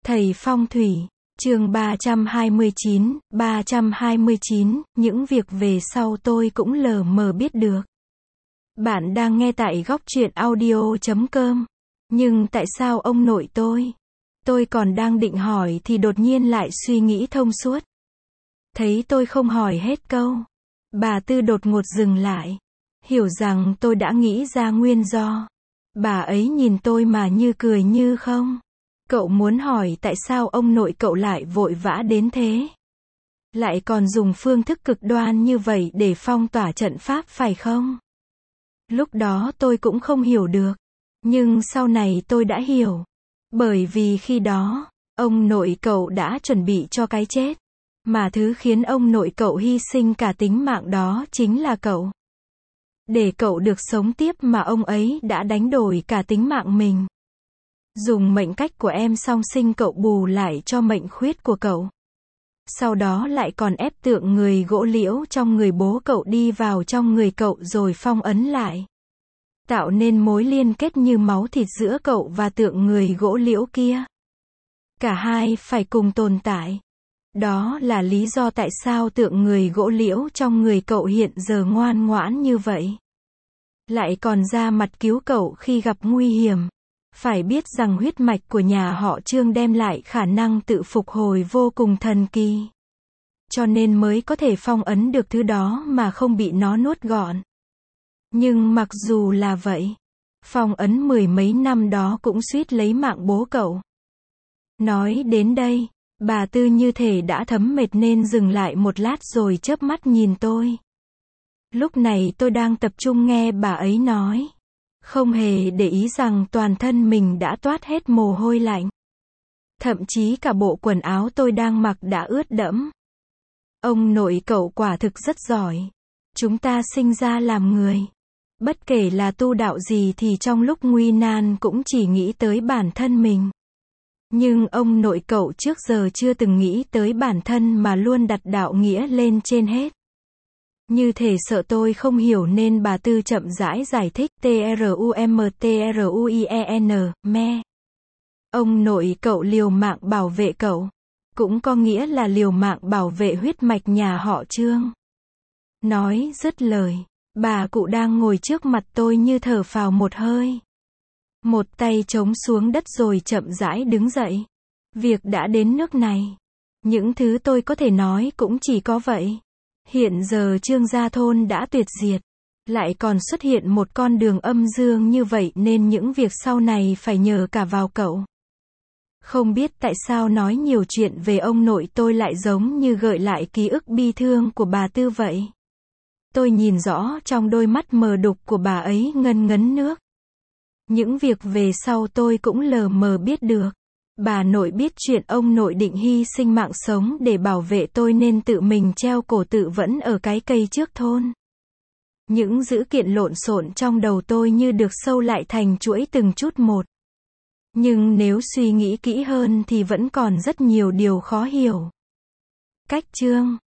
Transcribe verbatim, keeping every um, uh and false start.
Thầy phong thủy, chương ba trăm hai mươi chín, ba trăm hai mươi chín, những việc về sau tôi cũng lờ mờ biết được. Bạn đang nghe tại góc truyện audio chấm com. Nhưng tại sao ông nội tôi? Tôi còn đang định hỏi thì đột nhiên lại suy nghĩ thông suốt. Thấy tôi không hỏi hết câu, bà Tư đột ngột dừng lại. Hiểu rằng tôi đã nghĩ ra nguyên do. Bà ấy nhìn tôi mà như cười như không. Cậu muốn hỏi tại sao ông nội cậu lại vội vã đến thế? Lại còn dùng phương thức cực đoan như vậy để phong tỏa trận pháp phải không? Lúc đó tôi cũng không hiểu được. Nhưng sau này tôi đã hiểu. Bởi vì khi đó, ông nội cậu đã chuẩn bị cho cái chết. Mà thứ khiến ông nội cậu hy sinh cả tính mạng đó chính là cậu. Để cậu được sống tiếp mà ông ấy đã đánh đổi cả tính mạng mình. Dùng mệnh cách của em song sinh cậu bù lại cho mệnh khuyết của cậu. Sau đó lại còn ép tượng người gỗ liễu trong người bố cậu đi vào trong người cậu rồi phong ấn lại. Tạo nên mối liên kết như máu thịt giữa cậu và tượng người gỗ liễu kia. Cả hai phải cùng tồn tại. Đó là lý do tại sao tượng người gỗ liễu trong người cậu hiện giờ ngoan ngoãn như vậy. Lại còn ra mặt cứu cậu khi gặp nguy hiểm. Phải biết rằng huyết mạch của nhà họ Trương đem lại khả năng tự phục hồi vô cùng thần kỳ. Cho nên mới có thể phong ấn được thứ đó mà không bị nó nuốt gọn. Nhưng mặc dù là vậy, phong ấn mười mấy năm đó cũng suýt lấy mạng bố cậu. Nói đến đây, bà Tư như thể đã thấm mệt nên dừng lại một lát rồi chớp mắt nhìn tôi. Lúc này tôi đang tập trung nghe bà ấy nói. Không hề để ý rằng toàn thân mình đã toát hết mồ hôi lạnh. Thậm chí cả bộ quần áo tôi đang mặc đã ướt đẫm. Ông nội cậu quả thực rất giỏi. Chúng ta sinh ra làm người. Bất kể là tu đạo gì thì trong lúc nguy nan cũng chỉ nghĩ tới bản thân mình. Nhưng ông nội cậu trước giờ chưa từng nghĩ tới bản thân mà luôn đặt đạo nghĩa lên trên hết. Như thể sợ tôi không hiểu nên bà Tư chậm rãi giải thích T-R-U-M-T-R-U-I-E-N, me. Ông nội cậu liều mạng bảo vệ cậu. Cũng có nghĩa là liều mạng bảo vệ huyết mạch nhà họ Trương. Nói dứt lời, bà cụ đang ngồi trước mặt tôi như thở phào một hơi. Một tay chống xuống đất rồi chậm rãi đứng dậy. Việc đã đến nước này. Những thứ tôi có thể nói cũng chỉ có vậy. Hiện giờ Trương gia thôn đã tuyệt diệt. Lại còn xuất hiện một con đường âm dương như vậy nên những việc sau này phải nhờ cả vào cậu. Không biết tại sao nói nhiều chuyện về ông nội tôi lại giống như gợi lại ký ức bi thương của bà Tư vậy. Tôi nhìn rõ trong đôi mắt mờ đục của bà ấy ngân ngấn nước. Những việc về sau tôi cũng lờ mờ biết được. Bà nội biết chuyện ông nội định hy sinh mạng sống để bảo vệ tôi nên tự mình treo cổ tự vẫn ở cái cây trước thôn. Những dữ kiện lộn xộn trong đầu tôi như được sâu lại thành chuỗi từng chút một. Nhưng nếu suy nghĩ kỹ hơn thì vẫn còn rất nhiều điều khó hiểu. Cách Trương